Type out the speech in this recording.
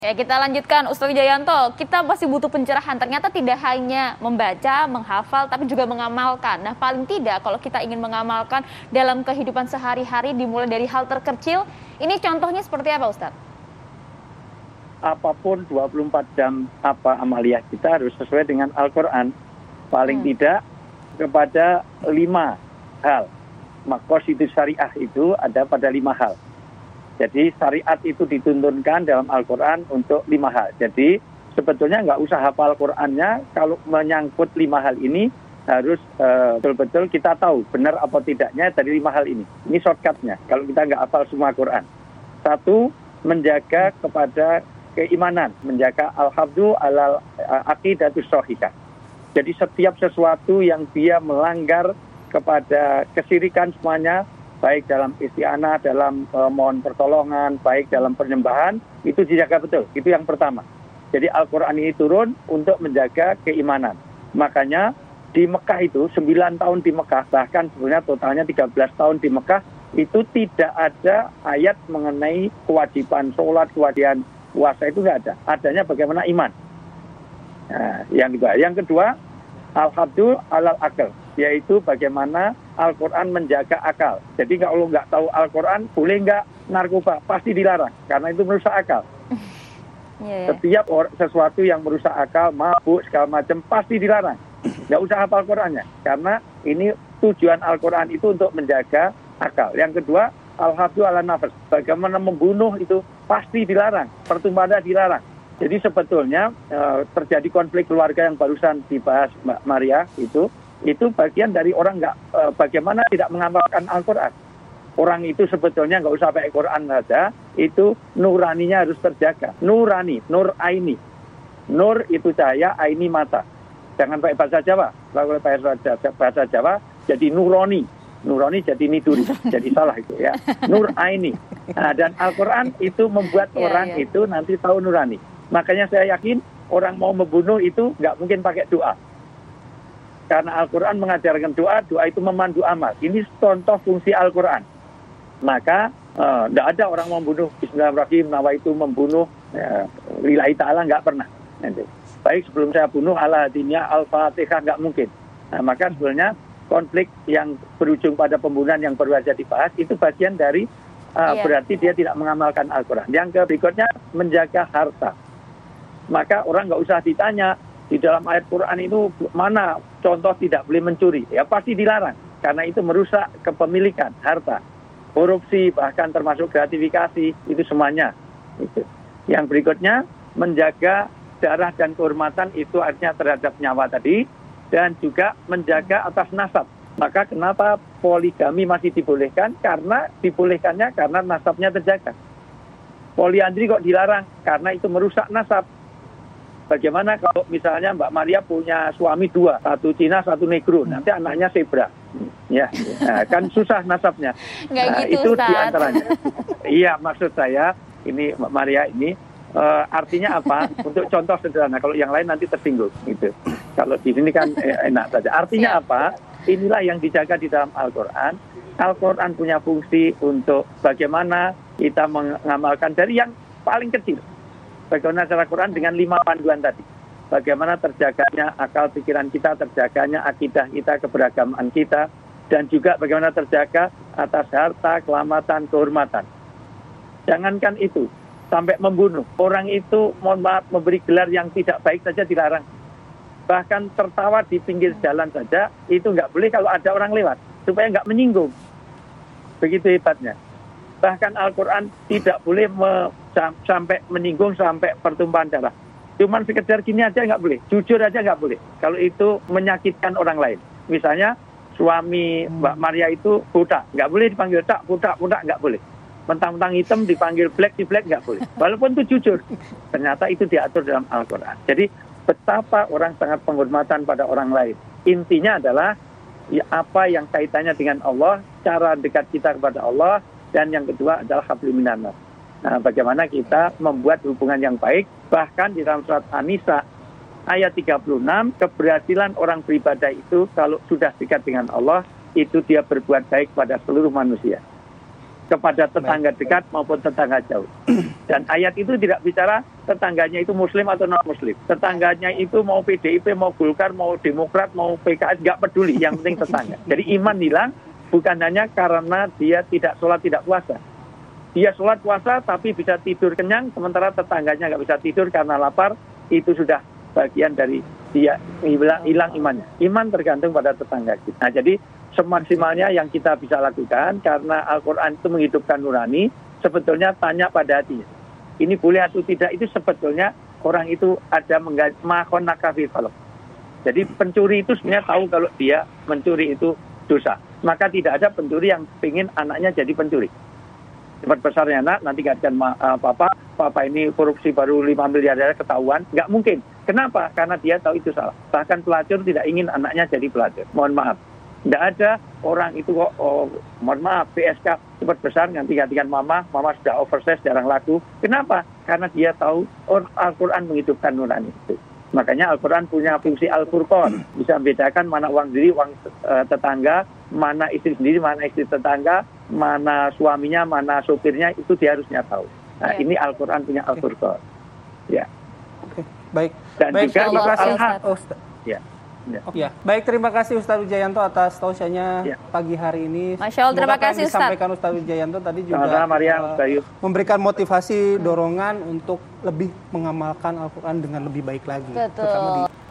Ya, kita lanjutkan, Ustaz Wijayanto. Kita masih butuh pencerahan. Ternyata tidak hanya membaca, menghafal, tapi juga mengamalkan. Nah, paling tidak kalau kita ingin mengamalkan dalam kehidupan sehari-hari, dimulai dari hal terkecil, ini contohnya seperti apa, Ustaz? Apapun 24 jam amaliyah kita harus sesuai dengan Al-Quran. Paling tidak kepada 5 hal. Maqasid syariah itu ada pada 5 hal. Jadi syariat itu dituntunkan dalam Al-Quran untuk 5 hal. Jadi sebetulnya nggak usah hafal Qurannya, kalau menyangkut 5 hal ini harus betul-betul kita tahu benar apa tidaknya dari 5 hal ini. Ini shortcutnya kalau kita nggak hafal semua Quran. 1, menjaga kepada keimanan, menjaga al-hafdzu alal aqidatus shahihah. Jadi setiap sesuatu yang dia melanggar kepada kesyirikan semuanya, baik dalam isti'anah, dalam mohon pertolongan, baik dalam penyembahan, itu dijaga betul. Itu yang pertama. Jadi Al-Quran ini turun untuk menjaga keimanan. Makanya di Mekah itu, 9 tahun di Mekah, bahkan sebenarnya totalnya 13 tahun di Mekah, itu tidak ada ayat mengenai kewajiban sholat, kewajiban puasa, itu nggak ada. Adanya bagaimana iman. Nah, yang kedua, al-hafdzu alal akal, yaitu bagaimana Al-Quran menjaga akal. Jadi kalau nggak tahu Al-Quran, boleh nggak narkoba? Pasti dilarang, karena itu merusak akal. Setiap sesuatu yang merusak akal, mabuk, segala macam, pasti dilarang. Nggak usah hafal Qurannya, karena ini tujuan Al-Quran itu untuk menjaga akal. Yang kedua, al-hafdzu ala nafs, bagaimana membunuh itu pasti dilarang, pertumpahan dilarang. Jadi sebetulnya terjadi konflik keluarga yang barusan dibahas Mbak Maria itu bagian dari orang bagaimana tidak mengamalkan Al-Quran. Orang itu sebetulnya nggak usah pakai Quran saja, itu nuraninya harus terjaga. Nurani, nur aini. Nur itu cahaya, aini mata. Jangan pakai bahasa Jawa. Kalau pakai bahasa Jawa jadi nurani. Nurani jadi niduri, jadi salah itu ya. Nur aini. Nah, dan Al-Quran itu membuat orang itu nanti tahu nurani. Makanya saya yakin orang mau membunuh itu nggak mungkin pakai doa. Karena Al-Quran mengajarkan doa, doa itu memandu amal. Ini contoh fungsi Al-Quran. Maka nggak ada orang membunuh Bismillahirrahmanirrahim, nawaitu membunuh lillahi ta'ala, nggak pernah. Baik sebelum saya bunuh ala hadinya Al-Fatihah, nggak mungkin. Nah, maka sebenarnya konflik yang berujung pada pembunuhan yang baru saja dibahas, itu bagian dari berarti dia tidak mengamalkan Al-Quran. Yang berikutnya, menjaga harta. Maka orang nggak usah ditanya, di dalam ayat Quran itu mana contoh tidak boleh mencuri. Ya pasti dilarang, karena itu merusak kepemilikan harta. Korupsi, bahkan termasuk gratifikasi, itu semuanya. Itu. Yang berikutnya, menjaga darah dan kehormatan, itu artinya terhadap nyawa tadi, dan juga menjaga atas nasab. Maka kenapa poligami masih dibolehkan? Karena dibolehkannya karena nasabnya terjaga. Poliandri kok dilarang? Karena itu merusak nasab. Bagaimana kalau misalnya Mbak Maria punya suami 2, 1 Cina, 1 Negro, nanti anaknya zebra, ya, nah, kan susah nasabnya. Nah, gitu, itu diantaranya. Iya, maksud saya ini Mbak Maria ini artinya apa? Untuk contoh sederhana, kalau yang lain nanti tersinggung, gitu. Kalau di sini kan enak saja. Artinya apa? Inilah yang dijaga di dalam Al-Quran. Al-Quran punya fungsi untuk bagaimana kita mengamalkan dari yang paling kecil. Bagaimana cara Quran dengan 5 panduan tadi. Bagaimana terjaganya akal pikiran kita, terjaganya akidah kita, keberagaman kita, dan juga bagaimana terjaga atas harta, keselamatan, kehormatan. Jangankan itu, sampai membunuh. Orang itu, mohon maaf, memberi gelar yang tidak baik saja dilarang. Bahkan tertawa di pinggir jalan saja, itu nggak boleh kalau ada orang lewat, supaya nggak menyinggung. Begitu hebatnya. Bahkan Al-Quran tidak boleh sampai menyinggung, sampai pertumpahan darah. Cuman sekedar gini aja nggak boleh, jujur aja nggak boleh. Kalau itu menyakitkan orang lain. Misalnya suami Mbak Maria itu buta, nggak boleh dipanggil tak, buta, nggak boleh. Mentang-mentang hitam dipanggil black, di black nggak boleh. Walaupun itu jujur, ternyata itu diatur dalam Al-Quran. Jadi betapa orang sangat penghormatan pada orang lain. Intinya adalah ya, apa yang kaitannya dengan Allah, cara dekat kita kepada Allah, dan yang kedua adalah hablum minan nas. Nah, bagaimana kita membuat hubungan yang baik, bahkan di dalam surat An-Nisa ayat 36, keberhasilan orang beribadah itu kalau sudah dekat dengan Allah, itu dia berbuat baik pada seluruh manusia. Kepada tetangga dekat maupun tetangga jauh. Dan ayat itu tidak bicara tetangganya itu Muslim atau non-Muslim. Tetangganya itu mau PDIP, mau Golkar, mau Demokrat, mau PKS, nggak peduli. Yang penting tetangga. Jadi iman hilang bukan hanya karena dia tidak sholat, tidak puasa. Dia sholat puasa tapi bisa tidur kenyang, sementara tetangganya nggak bisa tidur karena lapar. Itu sudah bagian dari dia hilang imannya. Iman tergantung pada tetangga kita. Nah, jadi semaksimalnya yang kita bisa lakukan karena Al-Quran itu menghidupkan nurani, sebetulnya tanya pada hatinya. Ini boleh atau tidak, itu sebetulnya orang itu ada makon nakafi falok. Jadi pencuri itu sebenarnya tahu kalau dia mencuri itu dosa. Maka tidak ada pencuri yang ingin anaknya jadi pencuri. Cepat besarnya anak, nanti katakan papa ini korupsi baru 5 miliar ketahuan. Nggak mungkin. Kenapa? Karena dia tahu itu salah. Bahkan pelacur tidak ingin anaknya jadi pelacur. Mohon maaf. Tidak ada orang itu kok, mohon maaf, PSK cepat besar, nanti gantikan mama sudah oversize, jarang laku. Kenapa? Karena dia tahu Al-Quran menghidupkan nurani itu. Makanya Al-Quran punya fungsi Al-Furqan. Bisa membedakan mana uang sendiri, uang tetangga, mana istri sendiri, mana istri tetangga, mana suaminya, mana sopirnya, itu dia harusnya tahu. Nah, ini Al-Quran punya Al-Furqan. Ya. Oke, baik. Dan baik, juga terima kasih. Ya. Ya, baik, terima kasih Ustadz Wijayanto atas tausiahnya pagi hari ini. Masya Allah, terima kasih Ustadz. Disampaikan Ustadz Wijayanto tadi juga memberikan motivasi, dorongan untuk lebih mengamalkan Al-Quran dengan lebih baik lagi. Betul.